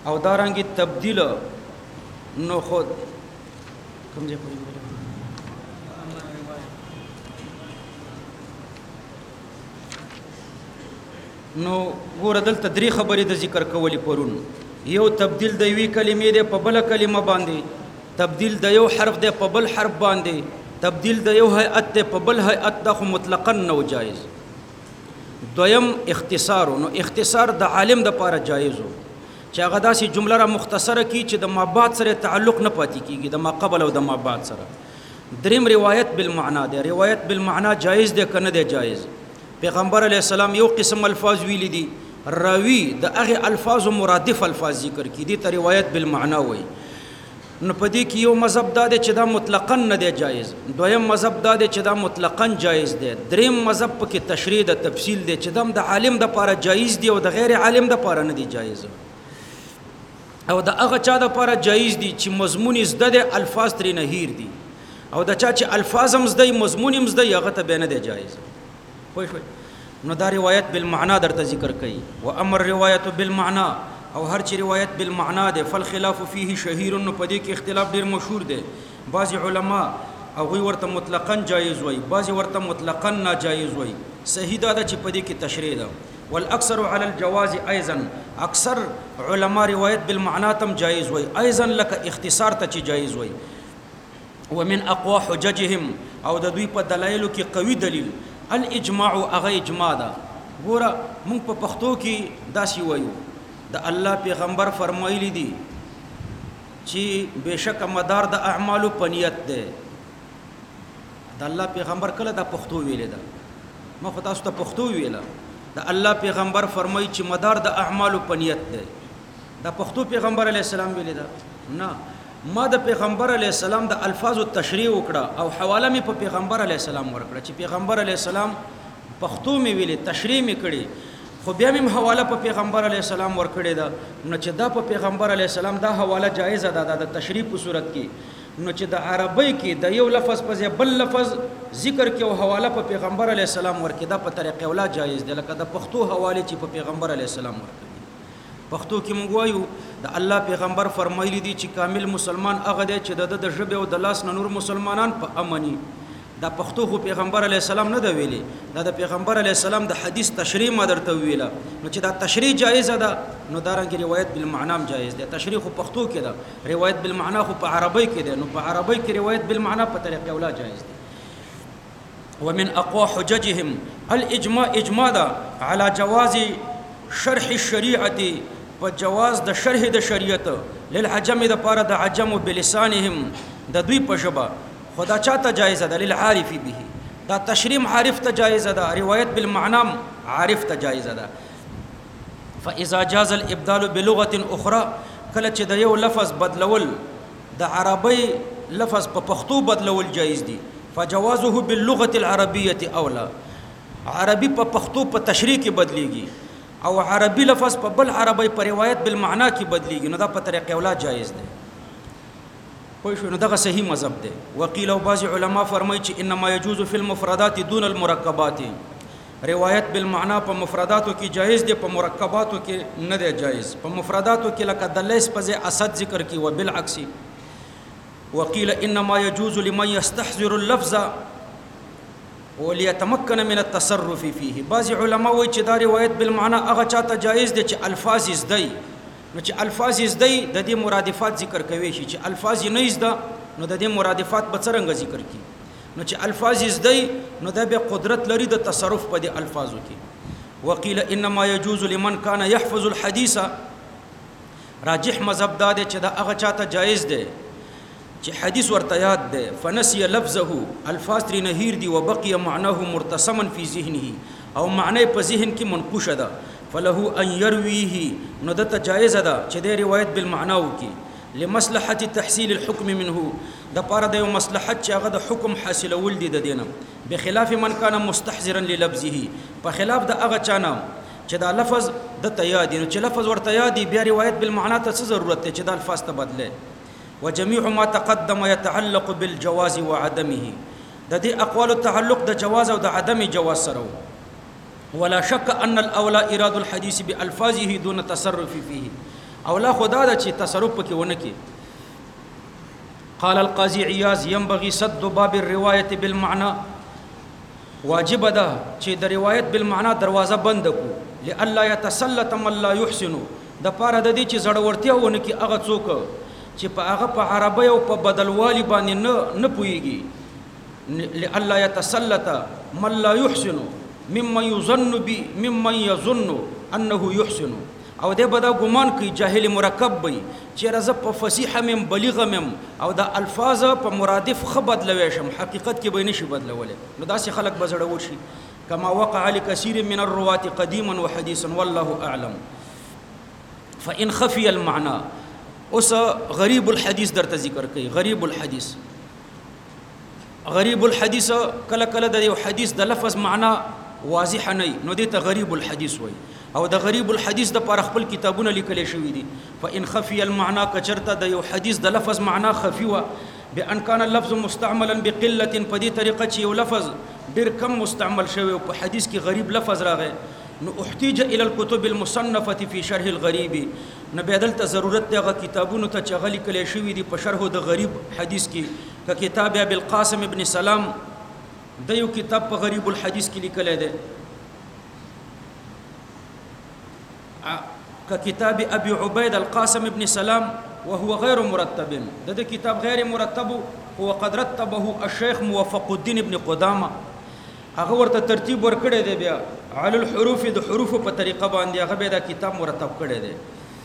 او دارنګي تبديل نو خود کوم ځای پوری نو ګور دلته درې خبرې د ذکر کولې پرون یو تبديل د یوې کلمې د په بل کلمه باندې تبديل د یو حرف د په بل حرف باندې تبديل د یو هيئت د په بل هيئت د مطلقاً نو جایز دویم اختصار نو اختصار د عالم د پاره جایز چې هغه داسې جمله را مختصره کی چې د ما بعد سره تعلق نه پاتې کیږي د ما قبل او د ما بعد سره دریم روایت بالمعنا ده روایت بالمعنا جایز ده کنه ده جایز پیغمبر علیه السلام یو قسم الفاظ ویل دي راوی د هغه الفاظ مرادف الفاظ ذکر کی دي ته روایت بالمعنا وای نو پدې کې یو مذهب دا دی چې دا مطلقاً نه دی جایز دویم مذهب دا دی چې دا مطلقاً جایز دی دریم مذهب کې تشریح د تفصیل دی چې دا د عالم د پاره جایز دی او د غیر عالم د پاره نه دی جایز او د هغه چا د پاره جایز دي چې مضمون زده دي الفاظ ترې نه هیر دي او د چا چې الفاظ هم زده مضمون هم زده هغه ته به نه دی جایز پوه شئ نو دا روایت بالمعنا درته ذکر کوي و امر روایت بالمعنا او هر چې روایت بالمعنا ده فالخلاف فيه شهير نو پدې کې اختلاف ډیر مشهور دی بعض علما او غوي ورته مطلقاً جایز وای بعض ورته مطلقاً ناجایز وای صحیح دا چې پدې کې تشریح ده والاكثر على الجواز ايضا اکثر علما روایت بالمعنا تم جایز وای ايضا لك اختصار ته چې جایز وای ومن اقوى حججهم او د دوی په دلایلو کې قوي دلیل الاجماع اغه اجماع ده ګوره موږ په پښتو کې داسي وایو د الله پیغمبر فرمایلی دي چې بشک مدار د اعمالو پنیت ده د الله پیغمبر کله د پښتو ویل ده ما خو تاسو ته پښتو ویل د الله پیغمبر فرمایي چې مدار د اعمالو پنیت ده د پښتو پیغمبر علی السلام ویل ده نه ما د پیغمبر علی السلام د الفاظ تشریح وکړه او حواله می په پیغمبر علی السلام ورکړه چې پیغمبر علی السلام پښتو می ویلې تشریح می کړي خو بیا مې حواله په پیغمبر علی السلام ورکړې ده نو چې دا په پیغمبر علی السلام دا حواله جایز ده د تشریح په صورت کې نو چې د عربی کې د یو لفظ په ځای بل لفظ ذکر کې او حواله په پیغمبر علی السلام ورکړه دا په طریقې ولا جایز ده لکه د پښتو حواله چې په پیغمبر علی السلام ورکړي پښتو کې موږ وایو د الله پیغمبر فرمایلی دي چې کامل مسلمان هغه دی چې د ژبې او د لاس نور مسلمانان په امني دا پښتو خو پیغمبر علی السلام نه دی ویلي دا د پیغمبر علی السلام د حدیث تشریح ما درته ویله نو چې دا تشریح جایز ده نو دا رنګ روایت بالمعنا جایز ده تشریح خو پښتو کې ده روایت بالمعنا خو په عربی کې ده نو په عربی کې روایت بالمعنا په طریقې ولا جایز ده ومن اقوى حججهم الاجماع اجماع ده على جواز شرح الشریعه په جواز د شرح د شریعت للعجم د پاره د عجم بلسانهم د دوی په ژبه خدا چاته جایز ده للعارف به دا تشریح عارف ته جایز ده روایت بالمعنى عارف ته جایز ده فاذا جاز الابدال بلغه اخرى کله چې د یو لفظ بدلول د عربی لفظ په پښتو بدلول جایز دي فجوازه باللغه العربيه اولى عربي په پښتو په تشریح کې بدليږي او عربي لفظ په بل عربی په روایت بالمعنا کې بدليږي نو دا په طریقې ولا جایز ده خو شنو دغه صحیح مذهب ده وقيل او بعض علما فرمایي چې انما يجوز في المفردات دون المركبات روایت بالمعنا په مفرداتو کې جایز دي په مرکباتو کې نه دی جایز په مفرداتو کې لکه د لیس په ځای اسد ذکر کی او بالعکس وقيل انما يجوز لمن يستحضر اللفظ وليتمكن من التصرف فيه بعض علما وایي چې دا روایت بالمعنا هغه چاته جایز دي چې الفاظ زدي نو چې الفاظ زدي د دې مرادفات ذکر کوي چې الفاظ نه زده نو د دې مرادفات په څرنګه ذکر کی نو چې الفاظ زدي نو د به قدرت لري د تصرف په دې الفاظو کې وقيل انما يجوز لمن كان يحفظ الحديث راجح مذهب دا دی چې دا هغه چاته جایز دی چې حدیث ورته یاد ده فنسي لفظه الفاظ تر نهیر دي وبقي معناه مرتسما في ذهنه او معنی په ذهن کې منقوش ده فله ان يرويه نو د جایز ده چې د روایت بالمعنى وکي لمصلحه تحصيل الحكم منه د پاره د مصلحت چې هغه د حکم حاصلول دي د دینه بخلاف من كان مستحضرا للفظه په خلاف د هغه چانه چې دا لفظ د تیادی نو چې لفظ ورته یادي بیا روایت بالمعنى ته ضرورت ته چې د الفاظ ته بدله وجميع ما تقدم يتعلق بالجواز وعدمه د دې اقوال تعلق د جواز او د عدم جواز سره ولا شك ان الاولى اراد الحديث بالفاظه دون تصرف فيه او لا خدا دا چې تصرف پکې ونه کې. قال القاضي عياض ينبغي سد باب الروايه بالمعنى، واجب ده چې د روایت بالمعنى دروازه بند کو، لالا يتسلط من لا يحسن، د پاره د دې چې زړورتیا ونه کې هغه څوک چې په هغه په عربی او په بدلوالي باندې نه پويږي. لالا يتسلط من لا يحسن ممن يظن انه يحسن، او د بدا ګمان کوي جاهل مرکب وي چې رزه په فصیحه مم بلیغه مم او د الفاظ په مرادف خبد لوي شم، حقیقت کې به نشي بدلولې. نو داسې خلک بزړه وشي كما وقع لكثير من الرواة قديما وحديثا والله اعلم. فان خفي المعنى، اوس غریب الحديث درته ذکر کوي. غریب الحديث کله کله د یو حدیث د لفظ معنا واضح نه نو دې ته غریب الحديث وایي، او د غریب الحديث د پر خپل کتابونه لیکل شوی دي. فان خفي المعنى کچرته د یو حدیث د لفظ معنا خفي و بان كان اللفظ مستعملا بقله، په دې طریقه چې یو لفظ ډیر کم مستعمل شوی او په حدیث کې غریب لفظ راغی، نو احتیج الى الكتب المصنفه في شرح الغريب، نو بدل ته ضرورت دغه کتابونو ته چغلی کلی شوی دي په شرح د غریب حدیث کې. ک کتاب ابي القاسم ابن سلام د یو کتاب په غریب الحديث کې لیکل دی، ک کتاب ابي عبيد القاسم ابن سلام وهو غير مرتب، د کتاب غیر مرتب هو قد رتبه الشيخ موفق الدين ابن قدامه، هغه ورته ترتیب ورکړی دی بیا على الحروف د حروف په طریقه باندې هغه به دا کتاب مرتب کړی دی.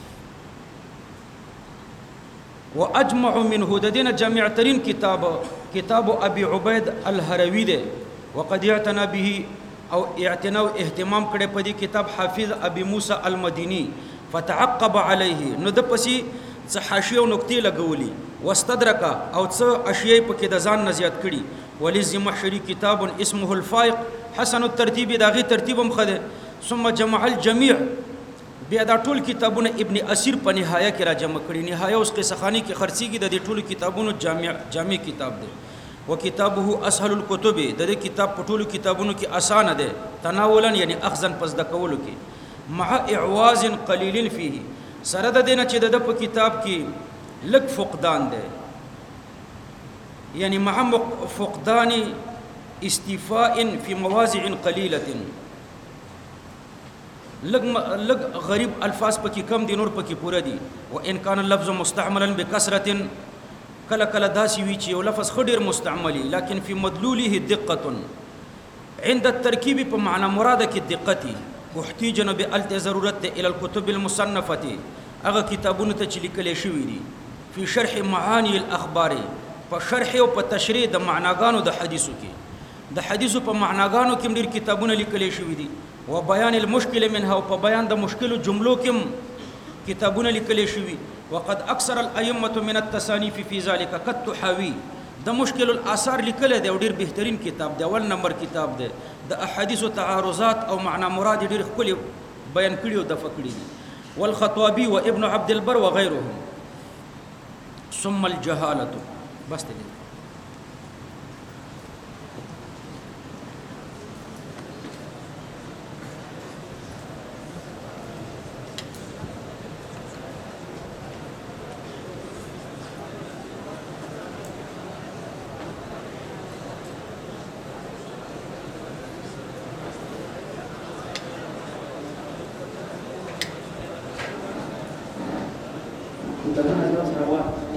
واجمع منه د دین جامع ترین کتاب ابي عبيد الهروي دی، وقد اعتنى به او اعتناء اهتمام کړي په دې کتاب حافظ ابي موسى المديني، فتعقب عليه، نو د پسې څه حاشیه او نقطې لګولي، واستدرک او څه اشیاء په کې د ځان نه زیات کړي. وللزمخشري كتاب اسمه الفائق حسن الترتيب، داغي ترتیبم خده. ثم جمع الجميع، بیا دا ټول کتابونه ابن اسیر په نهایه کې را جمع کړي. نهایه اوس قصه خانی کې خرڅيږي د دې ټول کتابونو جامع کتاب دی. وکتابه اسهل الكتب، د دې کتاب په ټول کتابونو کې آسان دی، تناولا یعنی اخذا پس د کولو کې، مع اعواز قليل فيه، سره د دینه چې د په کتاب کې لږ فقدان دی، یعنی مع فقدان استیفاء فی مواضع قلیلة، لگ غریب الفاظ پکې کم دي، نور پکې پوره دي. وان کان اللفظ مستعملا بکثرة، کله کله داسې وي چې یو لفظ خو ډېر مستعملي، لكن فی مدلوله دقة، عند الترکیب په معنا مراده کې دقتي. احتیج نو بألت ضرورت الى الكتب المصنفة، هغه کتابونه ته چې لیکل شوي دي، فی شرح معانی الاخبار، په شرح او په تشریح د معناګانو د حدیثو کې، د حدیثو په معناګانو کې ډېر کتابونه لیکل شوي دي. و بیان المشکل منها، او په بیان د مشکل جملو کې کتابونه لیکل شوي. وقد اکثر الائمه من التصانیف فی ذلك قد تحاوی، د مشکل الاثار لیکل دی او ډېر بهترین کتاب دی، اول نمبر کتاب دی. د احادیث او تعارضات او معنا مراد ډېر خپل بیان کړي او د فکړي دي. والخطابی و ابن عبد البر وغيرهم. ثم الجهاله، بس دی. Kita kan ada sahabat